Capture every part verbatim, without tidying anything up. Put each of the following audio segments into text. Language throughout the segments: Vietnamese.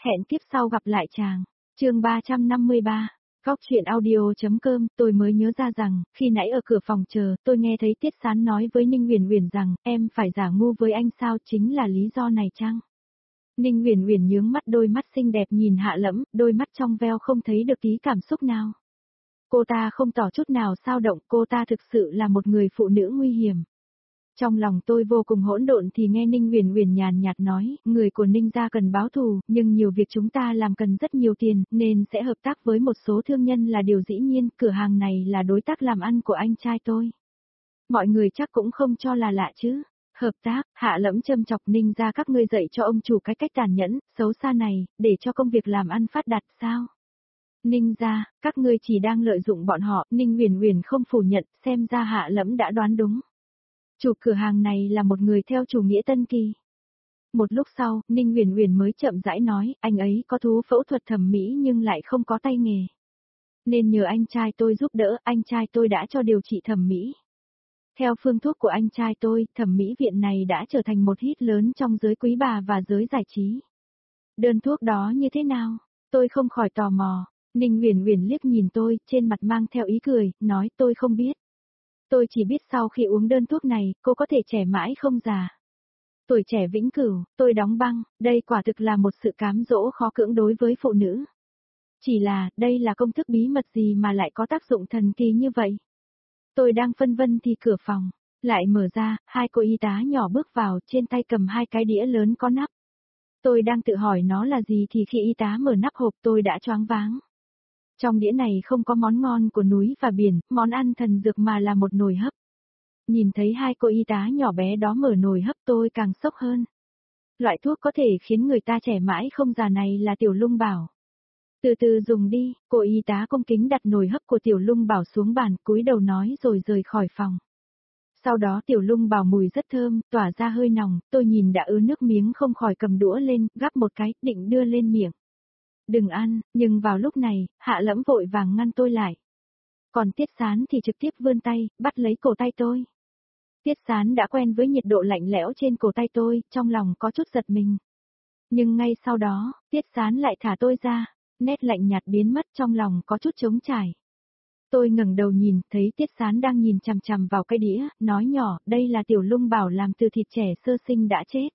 Hẹn tiếp sau gặp lại chàng. Chương ba trăm năm mươi ba. Góc chuyện audio.com, tôi mới nhớ ra rằng, khi nãy ở cửa phòng chờ, tôi nghe thấy Tiết Sán nói với Ninh Uyển Uyển rằng, em phải giả ngu với anh sao, chính là lý do này chăng? Ninh Uyển Uyển nhướng mắt, đôi mắt xinh đẹp nhìn Hạ Lẫm, đôi mắt trong veo không thấy được tí cảm xúc nào. Cô ta không tỏ chút nào dao động, cô ta thực sự là một người phụ nữ nguy hiểm. Trong lòng tôi vô cùng hỗn độn thì nghe Ninh Uyển Uyển nhàn nhạt nói, người của Ninh gia cần báo thù, nhưng nhiều việc chúng ta làm cần rất nhiều tiền, nên sẽ hợp tác với một số thương nhân là điều dĩ nhiên, cửa hàng này là đối tác làm ăn của anh trai tôi. Mọi người chắc cũng không cho là lạ chứ. Hợp tác, Hạ Lẫm châm chọc, Ninh gia các ngươi dạy cho ông chủ cái cách tàn nhẫn, xấu xa này, để cho công việc làm ăn phát đạt sao? Ninh gia, các ngươi chỉ đang lợi dụng bọn họ, Ninh Uyển Uyển không phủ nhận, xem ra Hạ Lẫm đã đoán đúng. Chủ cửa hàng này là một người theo chủ nghĩa Tân Kỳ. Một lúc sau, Ninh Uyển Uyển mới chậm rãi nói, anh ấy có thú phẫu thuật thẩm mỹ nhưng lại không có tay nghề. Nên nhờ anh trai tôi giúp đỡ, anh trai tôi đã cho điều trị thẩm mỹ. Theo phương thuốc của anh trai tôi, thẩm mỹ viện này đã trở thành một hit lớn trong giới quý bà và giới giải trí. Đơn thuốc đó như thế nào? Tôi không khỏi tò mò. Ninh Uyển Uyển liếc nhìn tôi, trên mặt mang theo ý cười, nói tôi không biết. Tôi chỉ biết sau khi uống đơn thuốc này, cô có thể trẻ mãi không già. Tuổi trẻ vĩnh cửu, tôi đóng băng, đây quả thực là một sự cám dỗ khó cưỡng đối với phụ nữ. Chỉ là, đây là công thức bí mật gì mà lại có tác dụng thần kỳ như vậy? Tôi đang phân vân thì cửa phòng lại mở ra, hai cô y tá nhỏ bước vào, trên tay cầm hai cái đĩa lớn có nắp. Tôi đang tự hỏi nó là gì thì khi y tá mở nắp hộp tôi đã choáng váng. Trong đĩa này không có món ngon của núi và biển, món ăn thần dược mà là một nồi hấp. Nhìn thấy hai cô y tá nhỏ bé đó mở nồi hấp tôi càng sốc hơn. Loại thuốc có thể khiến người ta trẻ mãi không già này là Tiểu Lung Bảo. Từ từ dùng đi, cô y tá cung kính đặt nồi hấp của Tiểu Lung Bảo xuống bàn, cúi đầu nói rồi rời khỏi phòng. Sau đó Tiểu Lung Bảo mùi rất thơm, tỏa ra hơi nồng, tôi nhìn đã ứa nước miếng không khỏi cầm đũa lên, gắp một cái, định đưa lên miệng. Đừng ăn, nhưng vào lúc này, Hạ Lẫm vội vàng ngăn tôi lại. Còn Tiết Sán thì trực tiếp vươn tay, bắt lấy cổ tay tôi. Tiết Sán đã quen với nhiệt độ lạnh lẽo trên cổ tay tôi, trong lòng có chút giật mình. Nhưng ngay sau đó, Tiết Sán lại thả tôi ra, nét lạnh nhạt biến mất, trong lòng có chút trống trải. Tôi ngẩng đầu nhìn, thấy Tiết Sán đang nhìn chằm chằm vào cái đĩa, nói nhỏ, đây là Tiểu Lung Bảo làm từ thịt trẻ sơ sinh đã chết.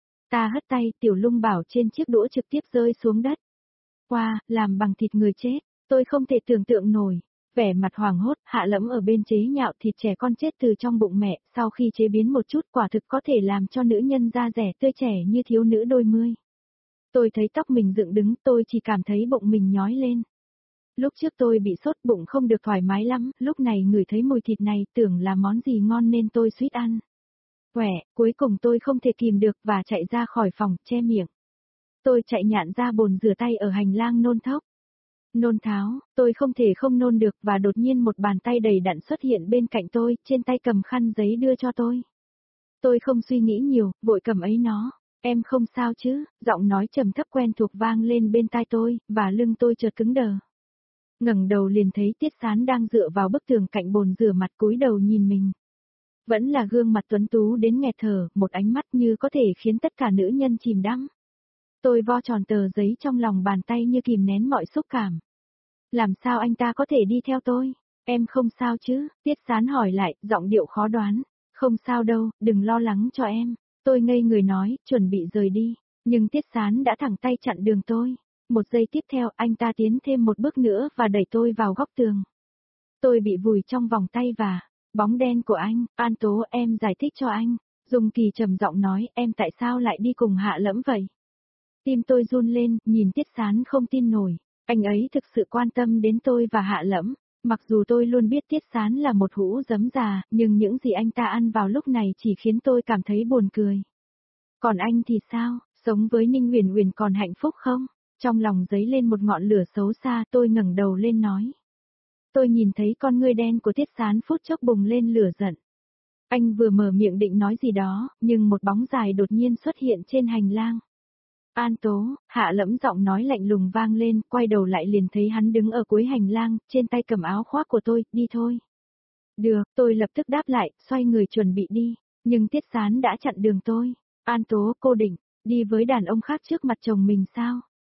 Ta hất tay, Tiểu Lung Bảo trên chiếc đũa trực tiếp rơi xuống đất. Wow, làm bằng thịt người chết, tôi không thể tưởng tượng nổi. Vẻ mặt hoảng hốt, Hạ Lẫm ở bên chế nhạo thịt trẻ con chết từ trong bụng mẹ, sau khi chế biến một chút quả thực có thể làm cho nữ nhân da rẻ tươi trẻ như thiếu nữ đôi mươi. Tôi thấy tóc mình dựng đứng, tôi chỉ cảm thấy bụng mình nhói lên. Lúc trước tôi bị sốt bụng không được thoải mái lắm, lúc này ngửi thấy mùi thịt này tưởng là món gì ngon nên tôi suýt ăn. Quẻ, cuối cùng tôi không thể kìm được và chạy ra khỏi phòng, che miệng. Tôi chạy nhạn ra bồn rửa tay ở hành lang nôn thốc. Nôn tháo, tôi không thể không nôn được và đột nhiên một bàn tay đầy đặn xuất hiện bên cạnh tôi, trên tay cầm khăn giấy đưa cho tôi. Tôi không suy nghĩ nhiều, vội cầm ấy nó. Em không sao chứ, giọng nói trầm thấp quen thuộc vang lên bên tai tôi, và lưng tôi chợt cứng đờ. Ngẩng đầu liền thấy Tiết Sán đang dựa vào bức tường cạnh bồn rửa mặt cúi đầu nhìn mình. Vẫn là gương mặt tuấn tú đến nghẹt thở, một ánh mắt như có thể khiến tất cả nữ nhân chìm đắm. Tôi vo tròn tờ giấy trong lòng bàn tay như kìm nén mọi xúc cảm. Làm sao anh ta có thể đi theo tôi? Em không sao chứ? Tiết Sán hỏi lại, giọng điệu khó đoán. Không sao đâu, đừng lo lắng cho em. Tôi ngây người nói, chuẩn bị rời đi. Nhưng Tiết Sán đã thẳng tay chặn đường tôi. Một giây tiếp theo, anh ta tiến thêm một bước nữa và đẩy tôi vào góc tường. Tôi bị vùi trong vòng tay và bóng đen của anh. An Tố, em giải thích cho anh. Dung Kỳ trầm giọng nói, em tại sao lại đi cùng Hạ Lẫm vậy? Tim tôi run lên, nhìn Tiết Sán không tin nổi. Anh ấy thực sự quan tâm đến tôi và Hạ Lẫm. Mặc dù tôi luôn biết Tiết Sán là một hũ giấm già, nhưng những gì anh ta ăn vào lúc này chỉ khiến tôi cảm thấy buồn cười. Còn anh thì sao, sống với Ninh Uyển Uyển còn hạnh phúc không? Trong lòng dấy lên một ngọn lửa xấu xa, tôi ngẩng đầu lên nói. Tôi nhìn thấy con ngươi đen của Tiết Sán phút chốc bùng lên lửa giận. Anh vừa mở miệng định nói gì đó, nhưng một bóng dài đột nhiên xuất hiện trên hành lang. An Tố, Hạ Lẫm giọng nói lạnh lùng vang lên, quay đầu lại liền thấy hắn đứng ở cuối hành lang, trên tay cầm áo khoác của tôi, đi thôi. Được, tôi lập tức đáp lại, xoay người chuẩn bị đi, nhưng Tiết Sán đã chặn đường tôi. An Tố, cô định đi với đàn ông khác trước mặt chồng mình sao?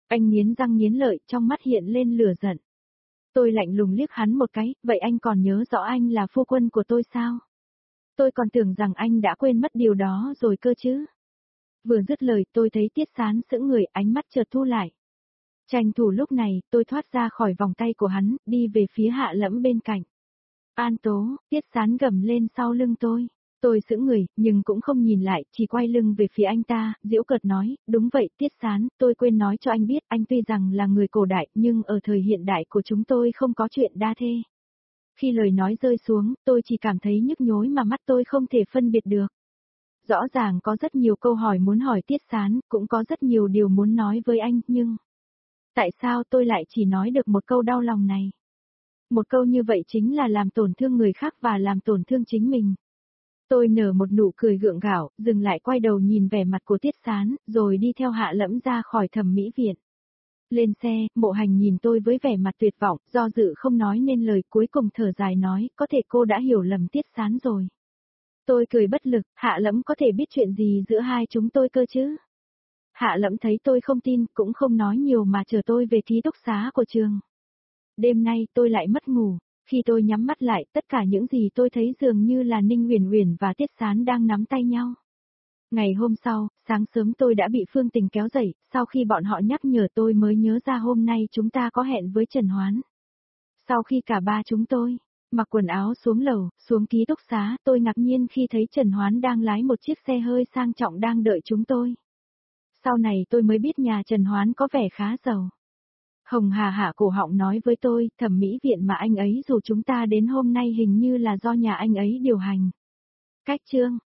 Anh nghiến răng nghiến lợi, trong mắt hiện lên lửa giận. Tôi lạnh lùng liếc hắn một cái, vậy anh còn nhớ rõ anh là phu quân của tôi sao? Tôi còn tưởng rằng anh đã quên mất điều đó rồi cơ chứ. Vừa dứt lời tôi thấy Tiết Sán sững người, ánh mắt chợt thu lại. Tranh thủ lúc này, tôi thoát ra khỏi vòng tay của hắn, đi về phía Hạ Lẫm bên cạnh. An Tố, Tiết Sán gầm lên sau lưng tôi. Tôi sững người, nhưng cũng không nhìn lại, chỉ quay lưng về phía anh ta, giễu cợt nói, đúng vậy Tiết Sán, tôi quên nói cho anh biết, anh tuy rằng là người cổ đại, nhưng ở thời hiện đại của chúng tôi không có chuyện đa thê. Khi lời nói rơi xuống, tôi chỉ cảm thấy nhức nhối mà mắt tôi không thể phân biệt được. Rõ ràng có rất nhiều câu hỏi muốn hỏi Tiết Sán, cũng có rất nhiều điều muốn nói với anh, nhưng... Tại sao tôi lại chỉ nói được một câu đau lòng này? Một câu như vậy chính là làm tổn thương người khác và làm tổn thương chính mình. Tôi nở một nụ cười gượng gạo, dừng lại quay đầu nhìn vẻ mặt của Tiết Sán, rồi đi theo Hạ Lẫm ra khỏi thẩm mỹ viện. Lên xe, Mộ Hành nhìn tôi với vẻ mặt tuyệt vọng, do dự không nói nên lời, cuối cùng thở dài nói, có thể cô đã hiểu lầm Tiết Sán rồi. Tôi cười bất lực, Hạ Lẫm có thể biết chuyện gì giữa hai chúng tôi cơ chứ? Hạ Lẫm thấy tôi không tin, cũng không nói nhiều mà chờ tôi về ký túc xá của trường. Đêm nay tôi lại mất ngủ, khi tôi nhắm mắt lại, tất cả những gì tôi thấy dường như là Ninh Uyển Uyển và Tiết Sán đang nắm tay nhau. Ngày hôm sau, sáng sớm tôi đã bị Phương Tình kéo dậy, sau khi bọn họ nhắc nhở tôi mới nhớ ra hôm nay chúng ta có hẹn với Trần Hoán. Sau khi cả ba chúng tôi mặc quần áo xuống lầu, xuống ký túc xá, tôi ngạc nhiên khi thấy Trần Hoán đang lái một chiếc xe hơi sang trọng đang đợi chúng tôi. Sau này tôi mới biết nhà Trần Hoán có vẻ khá giàu. Hồng Hà hạ cổ họng nói với tôi, thẩm mỹ viện mà anh ấy dù chúng ta đến hôm nay hình như là do nhà anh ấy điều hành. Cách chương